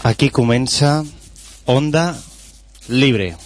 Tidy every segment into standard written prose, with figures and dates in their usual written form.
Aquí comença Onda Libre.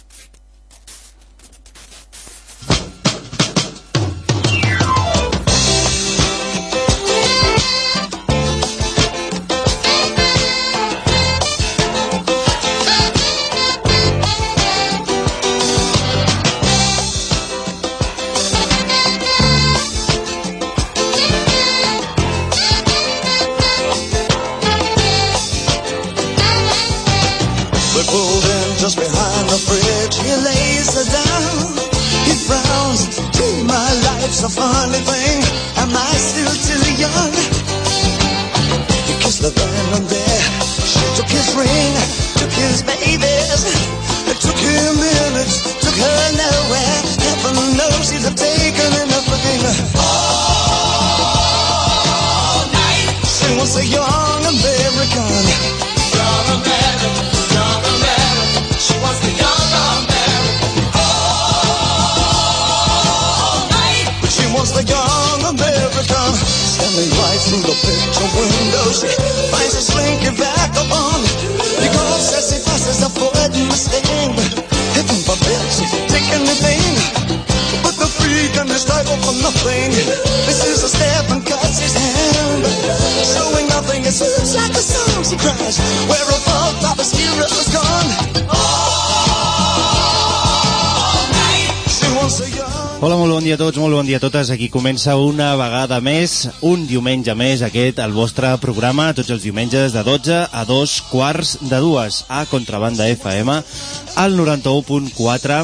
Hola, molt bon dia a tots, molt bon dia a totes. Aquí comença una vegada més, un diumenge més, aquest, el vostre programa, tots els diumenges de 12 a 2:15 a Contrabanda FM, al 91.4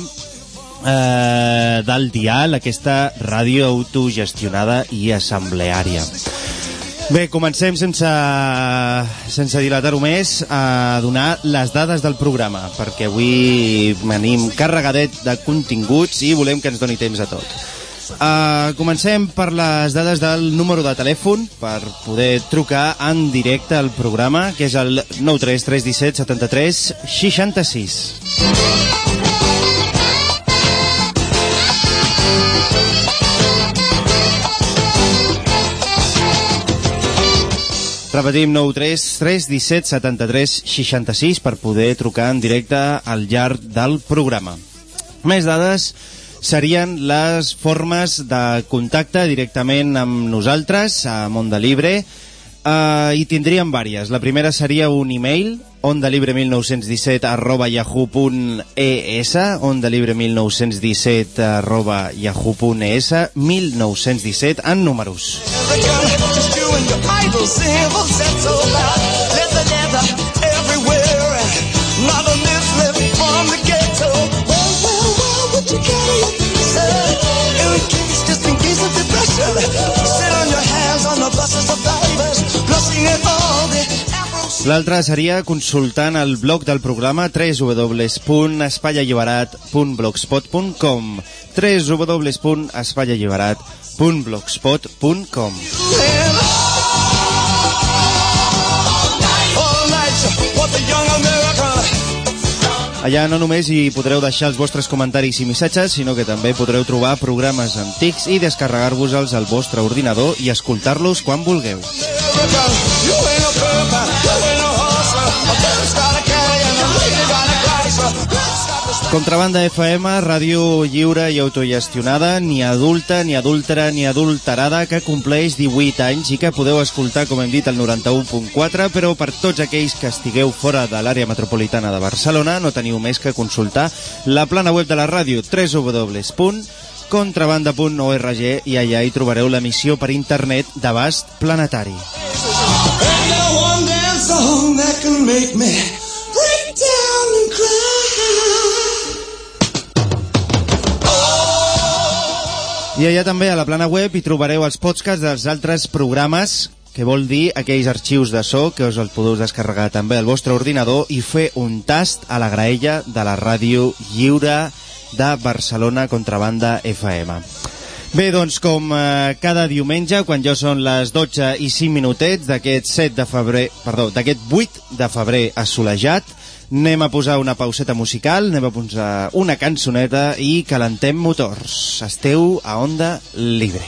del dial, aquesta ràdio autogestionada i assembleària. Bé, comencem sense dilatar-ho més a donar les dades del programa, perquè avui venim carregadet de continguts i volem que ens doni temps a tot. Comencem per les dades del número de telèfon per poder trucar en directe al programa, que és el 93 317 73 66. Repetim, 93 317 73 66 per poder trucar en directe al llarg del programa. Més dades serien les formes de contacte directament amb nosaltres a Onda Libre, i tindríem vàries. La primera seria un e-mail, ondalibre1917@yahoo.es, ondalibre1917@yahoo.es, 1917 en números. L'altra seria consultant el blog del programa www.espaialliberat.blogspot.com www.espaialliberat.blogspot.com. Allà no només hi podreu deixar els vostres comentaris i missatges, sinó que també podreu trobar programes antics i descarregar-vos-els al vostre ordinador i escoltar-los quan vulgueu. Contrabanda FM, ràdio lliure i autogestionada, ni adulta, ni adúltera, ni adulterada, que compleix 18 anys i que podeu escoltar, com hem dit, al 91.4, però per tots aquells que estigueu fora de l'àrea metropolitana de Barcelona no teniu més que consultar la plana web de la ràdio, www.contrabanda.org, i allà hi trobareu l'emissió per internet d'abast planetari. I allà també a la plana web hi trobareu els podcasts dels altres programes, que vol dir aquells arxius de so que us els podeu descarregar també al vostre ordinador i fer un tast a la graella de la ràdio lliure de Barcelona, Contrabanda FM. Bé, doncs, com cada diumenge, quan ja són les 12 i 5 minutets d'aquest 8 de febrer assolejat, anem a posar una pauseta musical, anem a posar una cançoneta i calentem motors. Esteu a Onda Libre.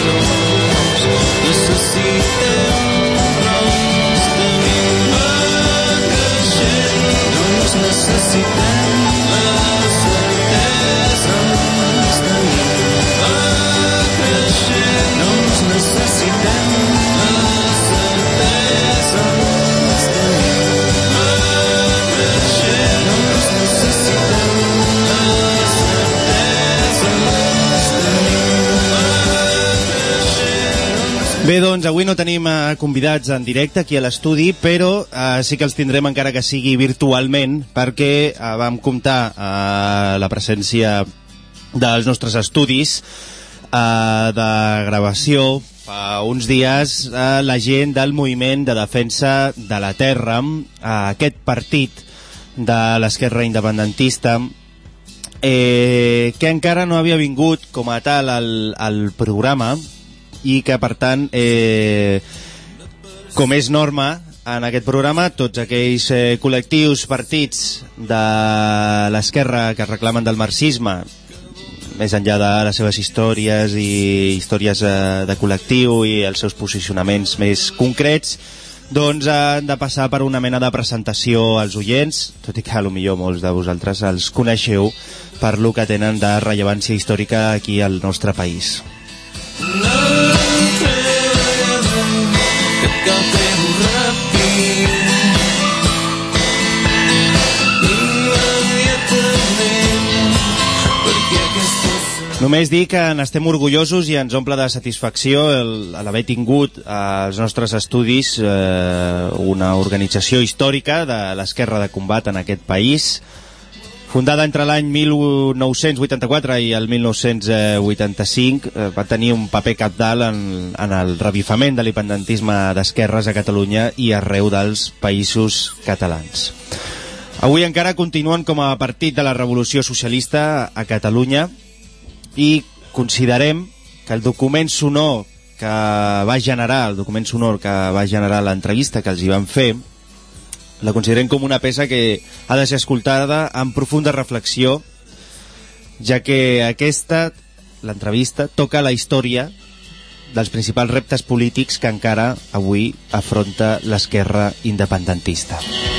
nous. Necessitem noms, tenim va creixent, no ens necessitem, la certesa ens tenim va creixent, no ens necessitem, la certesa ens tenim va creixent, no ens necessitem, la certesa ens tenim va creixent. Bé, doncs avui no tenim convidats en directe aquí a l'estudi, però sí que els tindrem encara que sigui virtualment, perquè vam comptar la presència dels nostres estudis de gravació fa uns dies la gent del moviment de defensa de la terra, aquest partit de l'esquerra independentista, que encara no havia vingut com a tal al programa i que per tant com és norma en aquest programa, tots aquells col·lectius, partits de l'esquerra que reclamen del marxisme, més enllà de les seves històries i històries de col·lectiu i els seus posicionaments més concrets, doncs han de passar per una mena de presentació als oients, tot i que potser molts de vosaltres els coneixeu per lo que tenen de rellevància històrica aquí al nostre país. Només dir que n'estem orgullosos i ens omple de satisfacció l'haver tingut als nostres estudis una organització històrica de l'esquerra de combat en aquest país, fundada entre l'any 1984 i el 1985, va tenir un paper cabdal en el revifament de l'independentisme d'esquerres a Catalunya i arreu dels països catalans. Avui encara continuen com a partit de la Revolució Socialista a Catalunya i considerem que el document sonor que va generar l'entrevista que els hi van fer, la considerem com una peça que ha de ser escoltada amb profunda reflexió, ja que l'entrevista, toca la història dels principals reptes polítics que encara avui afronta l'esquerra independentista.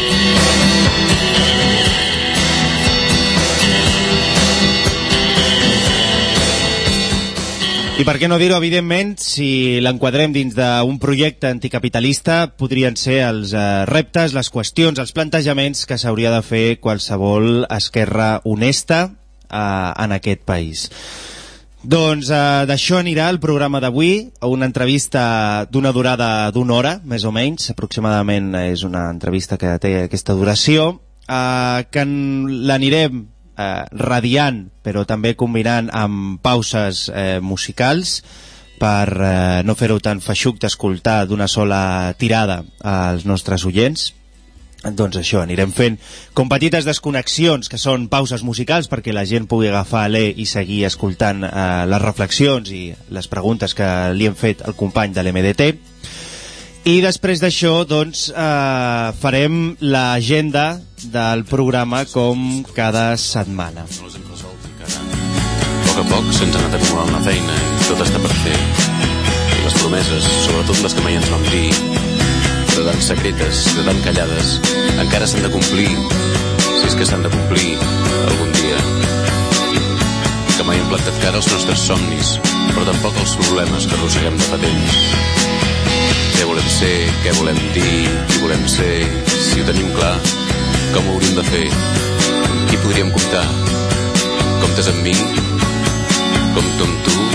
I per què no dir-ho, evidentment, si l'enquadrem dins d'un projecte anticapitalista, podrien ser els reptes, les qüestions, els plantejaments que s'hauria de fer qualsevol esquerra honesta en aquest país. Doncs d'això anirà el programa d'avui, una entrevista d'una durada d'una hora, més o menys, aproximadament és una entrevista que té aquesta duració, que l'anirem radiant, però també combinant amb pauses musicals per no fer-ho tan feixuc d'escoltar d'una sola tirada als nostres oients. Doncs això, anirem fent com petites desconnexions, que són pauses musicals, perquè la gent pugui agafar l'E i seguir escoltant les reflexions i les preguntes que li hem fet al company de l'MDT. I després d'això, doncs, farem l'agenda del programa com cada setmana. No les hem resolt encara. A poc a poc se'ns ha anat acumulant la feina i tot està per fer. I les promeses, sobretot les que mai ens vam dir, de tan secretes, de tan callades, encara s'han de complir, si és que s'han de complir algun dia. Que mai hem plantat cara als nostres somnis, però tampoc als problemes que arrosseguem de fa temps. Què volem ser, què volem dir, qui volem ser, si ho tenim clar, com ho hauríem de fer, qui podríem comptar, comptes amb mi, compto amb tu,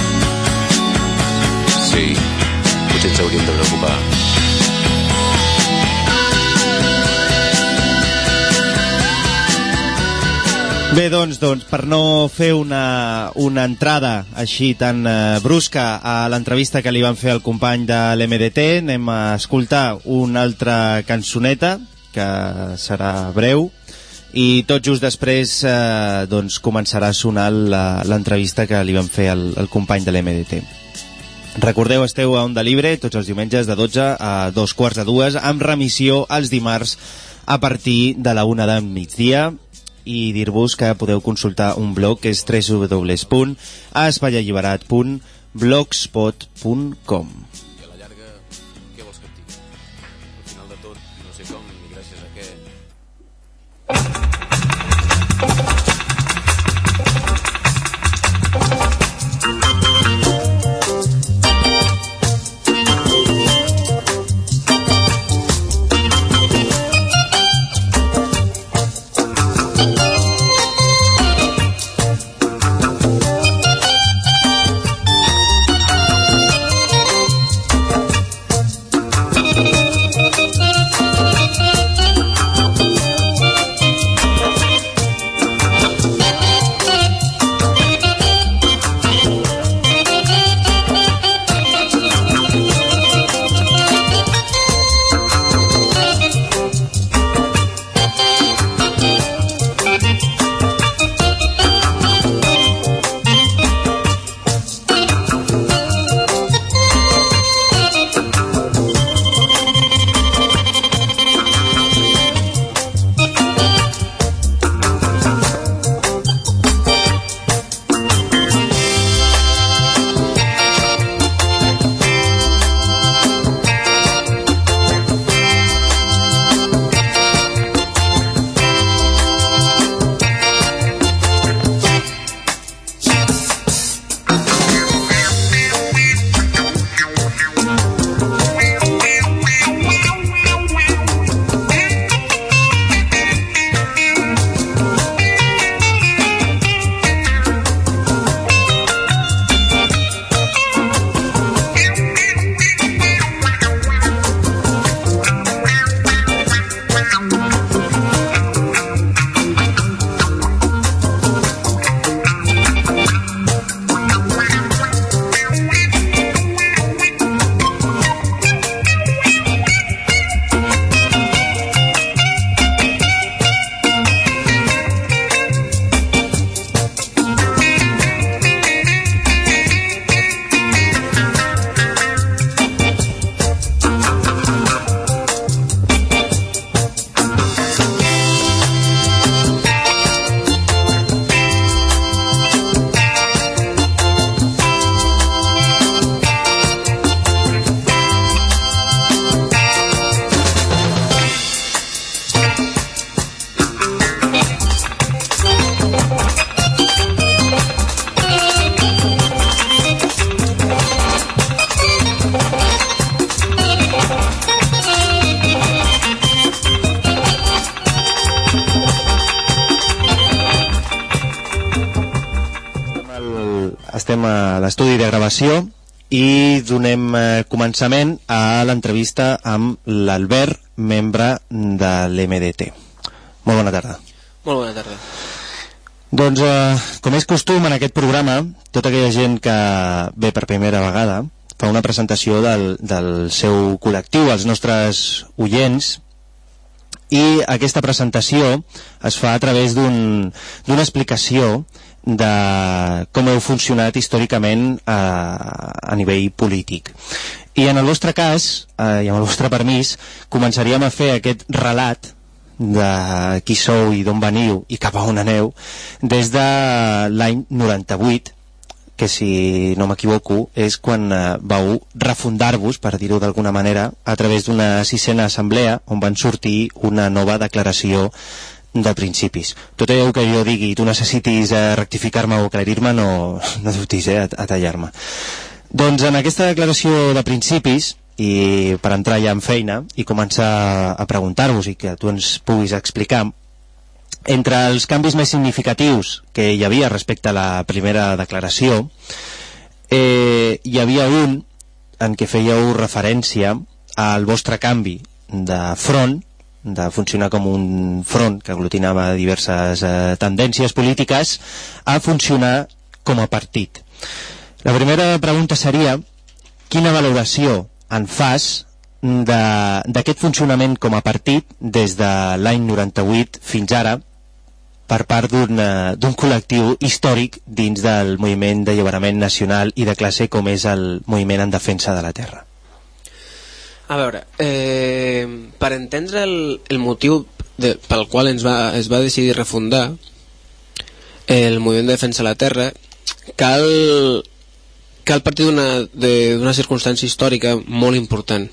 sí, potser ens hauríem de preocupar. Bé, doncs, per no fer una entrada així tan brusca a l'entrevista que li van fer al company de l'MDT, anem a escoltar una altra cançoneta, que serà breu, i tot just després doncs, començarà a sonar l'entrevista que li van fer al company de l'MDT. Recordeu, esteu a Onda Libre tots els diumenges de 12 a 2:45, amb remissió els dimarts a partir de la 1 del migdia, i dir-vos que podeu consultar un blog que és www.espaialliberat.com blogspot.com. I a la llarga, què vols que et digui? Al final de tot, no sé com ni gràcies a què. Estem a l'estudi de gravació i donem començament a l'entrevista amb l'Albert, membre de l'MDT. Molt bona tarda. Molt bona tarda. Doncs, com és costum en aquest programa, tota aquella gent que ve per primera vegada fa una presentació del seu col·lectiu, als nostres oients, i aquesta presentació es fa a través d'una explicació de com heu funcionat històricament a nivell polític. I en el vostre cas, i amb el vostre permís, començaríem a fer aquest relat de qui sou i d'on veniu i cap a on aneu des de l'any 98, que si no m'equivoco és quan vau refundar-vos, per dir-ho d'alguna manera, a través d'una 6a assemblea on van sortir una nova declaració de principis. Tot allò que jo digui i tu necessitis rectificar-me o aclarir-me, no dubtis a tallar-me. Doncs en aquesta declaració de principis, i per entrar ja en feina i començar a preguntar-vos i que tu ens puguis explicar, entre els canvis més significatius que hi havia respecte a la primera declaració, hi havia un en què fèieu referència al vostre canvi de front, de funcionar com un front que aglutinava diverses tendències polítiques, a funcionar com a partit. La primera pregunta seria: quina valoració en fas d'aquest funcionament com a partit des de l'any 98 fins ara per part d'un col·lectiu històric dins del moviment d'alliberament nacional i de classe com és el moviment en defensa de la terra? A veure, per entendre el motiu pel qual es va decidir refundar el moviment de defensa de la terra, cal cal partir d'una circumstància històrica molt important.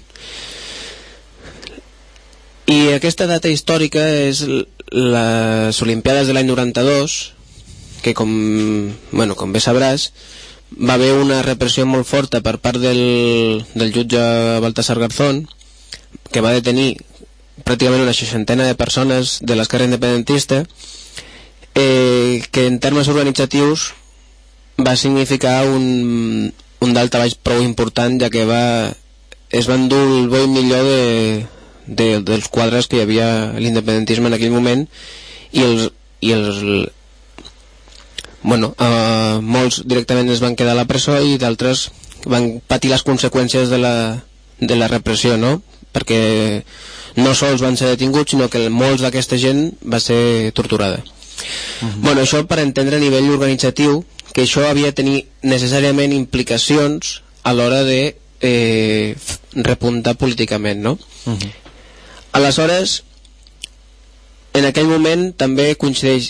I aquesta data històrica és les Olimpiades de l'any 92, que com bé sabràs, va haver una repressió molt forta per part del jutge Baltasar Garzón, que va detenir pràcticament una 60ena de persones de l'esquerra independentista, que en termes organitzatius va significar un daltabaix prou important, ja que es va endur el bo i millor dels quadres que hi havia a l'independentisme en aquell moment, molts directament es van quedar a la presó i d'altres van patir les conseqüències de la repressió, no? Perquè no sols van ser detinguts, sinó que molts d'aquesta gent va ser torturada. Això per entendre a nivell organitzatiu, que això havia de tenir necessàriament implicacions a l'hora de repuntar políticament, no? Aleshores, en aquell moment també coincideix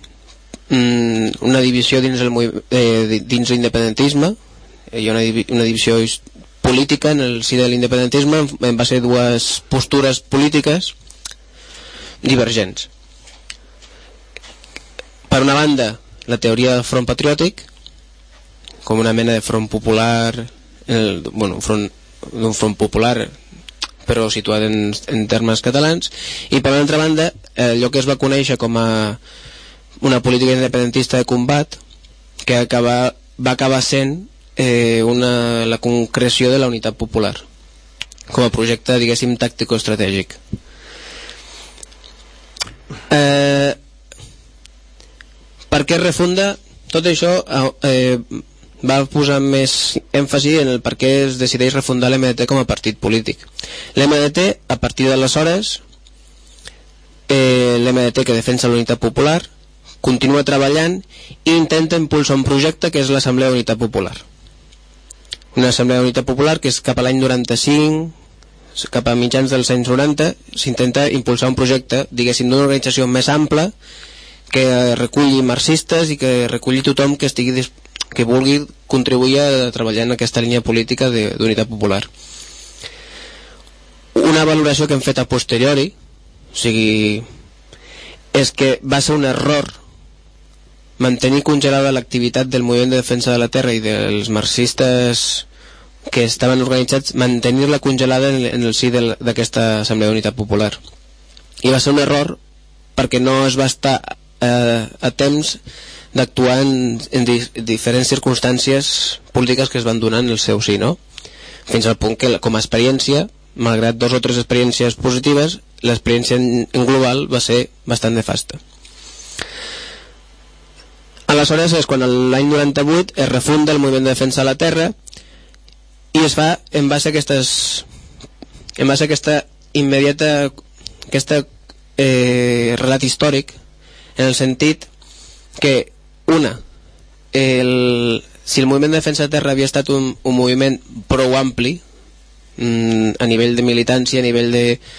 una divisió dins l'independentisme. Hi ha una divisió política en el si de l'independentisme en base a dues postures polítiques divergents. Per una banda, la teoria del front patriòtic, com una mena de front popular, un front popular però situat en termes catalans, i per l'altra banda allò que es va conèixer com a una política independentista de combat, que va acabar sent la concreció de la unitat popular com a projecte, diguéssim, tàctico-estratègic. Per què refunda? Tot això va posar més èmfasi en el per què es decideix refundar l'MDT com a partit polític. L'MDT, a partir d'aleshores, l'MDT, que defensa la unitat popular, continua treballant i intenta impulsar un projecte que és l'Assemblea d'Unitat Popular. Una Assemblea d'Unitat Popular que és cap a l'any 95, cap a mitjans dels anys 90, s'intenta impulsar un projecte, diguéssim, d'una organització més ampla, que reculli marxistes i que reculli tothom que vulgui contribuir a treballar en aquesta línia política d'unitat popular. Una valoració que hem fet a posteriori, és que va ser un error mantenir congelada l'activitat del moviment de defensa de la terra i dels marxistes que estaven organitzats, mantenir-la congelada en el si d'aquesta Assemblea d'Unitat Popular. I va ser un error perquè no es va estar a temps d'actuar en diferents circumstàncies polítiques que es van donar en el seu si, no? Fins al punt que, com a experiència, malgrat 2 o 3 experiències positives, l'experiència en global va ser bastant nefasta. Aleshores és quan l'any 98 es refunda el moviment de defensa de la terra i es fa en base a aquesta immediata relat històric, en el sentit que si el moviment de defensa de la terra havia estat un moviment prou ampli a nivell de militància, a nivell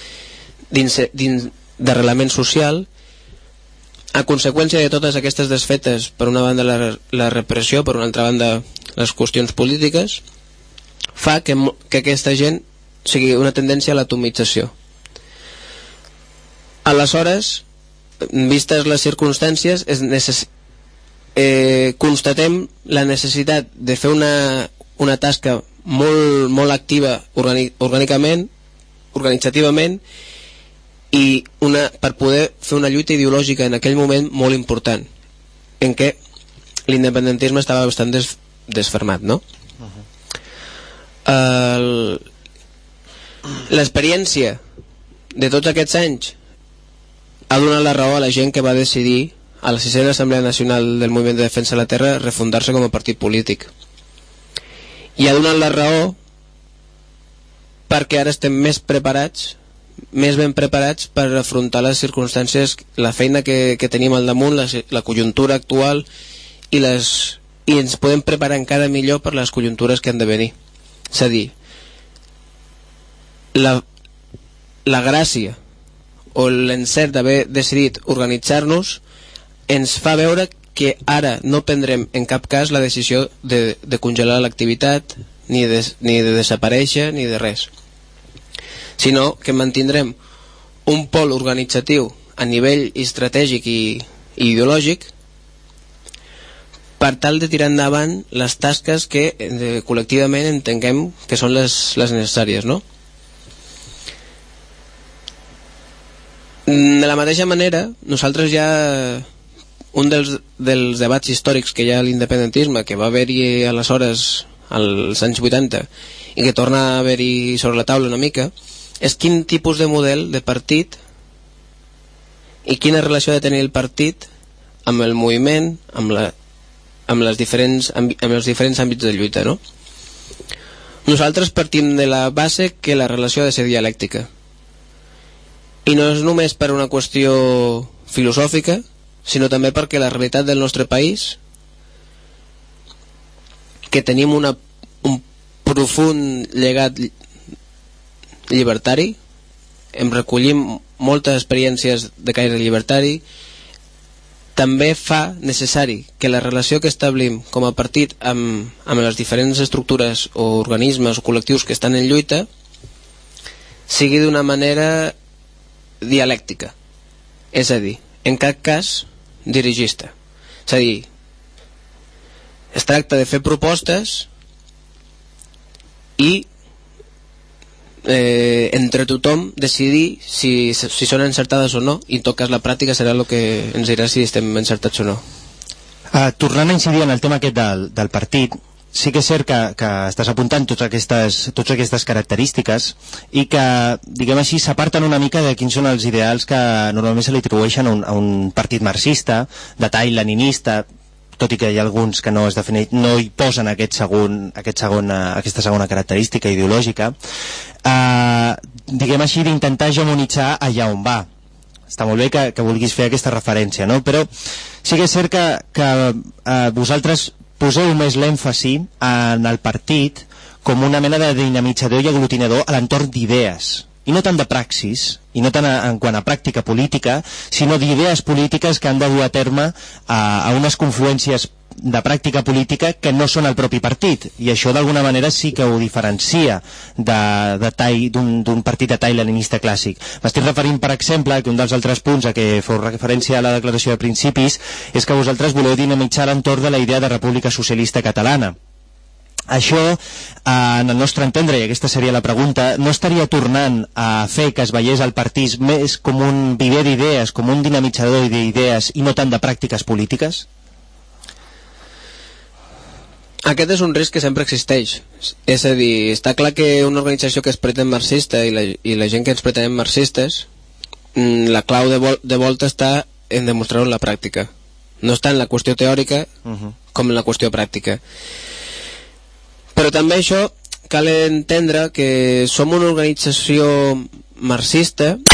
d'arrelament social, a conseqüència de totes aquestes desfetes, per una banda la repressió, per una altra banda les qüestions polítiques, fa que aquesta gent sigui una tendència a l'atomització. Aleshores, vistes les circumstàncies, constatem la necessitat de fer una tasca molt activa organitzativament i per poder fer una lluita ideològica en aquell moment molt important, en què l'independentisme estava bastant desfermat, no? L'experiència de tots aquests anys ha donat la raó a la gent que va decidir a la 6ª Assemblea Nacional del Moviment de Defensa de la Terra refundar-se com a partit polític, i ha donat la raó perquè ara estem més ben preparats per afrontar les circumstàncies, la feina que tenim al damunt, la conjuntura actual, i ens podem preparar encara millor per les conjuntures que han de venir. És a dir, la gràcia o l'encert d'haver decidit organitzar-nos ens fa veure que ara no prendrem en cap cas la decisió de congelar l'activitat, ni de desaparèixer, ni de res, sinó que mantindrem un pol organitzatiu a nivell estratègic i ideològic per tal de tirar endavant les tasques que col·lectivament entenguem que són les necessàries, no? De la mateixa manera, nosaltres ja un dels debats històrics que hi ha a l'independentisme, que va haver-hi aleshores als anys 80 i que torna a haver-hi sobre la taula una mica, és quin tipus de model de partit i quina relació ha de tenir el partit amb el moviment, amb els diferents àmbits de lluita, no? Nosaltres partim de la base que la relació ha de ser dialèctica, i no és només per una qüestió filosòfica, sinó també perquè la realitat del nostre país, que tenim un profund llegat llibertari, em recollim moltes experiències de caire llibertari, també fa necessari que la relació que establim com a partit amb les diferents estructures o organismes o col·lectius que estan en lluita sigui d'una manera dialèctica, és a dir, en cap cas dirigista. És a dir, es tracta de fer propostes i entre tothom decidir si són encertades o no, i en tot cas la pràctica serà el que ens dirà si estem encertats o no. Tornant a incidir en el tema aquest del partit, sí que és cert que estàs apuntant totes aquestes característiques i que, diguem així, s'aparten una mica de quins són els ideals que normalment se li atribueixen a un partit marxista, de tall leninista, tot i que hi ha alguns que no hi posen aquesta segona característica ideològica, diguem així, d'intentar hegemonitzar allà on va. Està molt bé que vulguis fer aquesta referència, no? Però sí que és cert que vosaltres poseu més l'èmfasi en el partit com una mena de dinamitzador i aglutinador a l'entorn d'idees, i no tant de praxis, i no tant en quant a pràctica política, sinó d'idees polítiques que han de dur a terme a unes confluències de pràctica política que no són el propi partit, i això d'alguna manera sí que ho diferencia d'un partit de tall leninista clàssic. M'estic referint, per exemple, que un dels altres punts a què feu referència a la declaració de principis és que vosaltres voleu dinamitzar l'entorn de la idea de república socialista catalana. Això, en el nostre entendre, i aquesta seria la pregunta, no estaria tornant a fer que es veiés el partit més com un viver d'idees, com un dinamitzador d'idees i no tant de pràctiques polítiques? Aquest és un risc que sempre existeix. És a dir, està clar que una organització que es pretén marxista i la gent que ens pretenem marxistes, la clau de volta està en demostrar-ho en la pràctica. No està en la qüestió teòrica com en la qüestió pràctica. Però també això cal entendre que som una organització marxista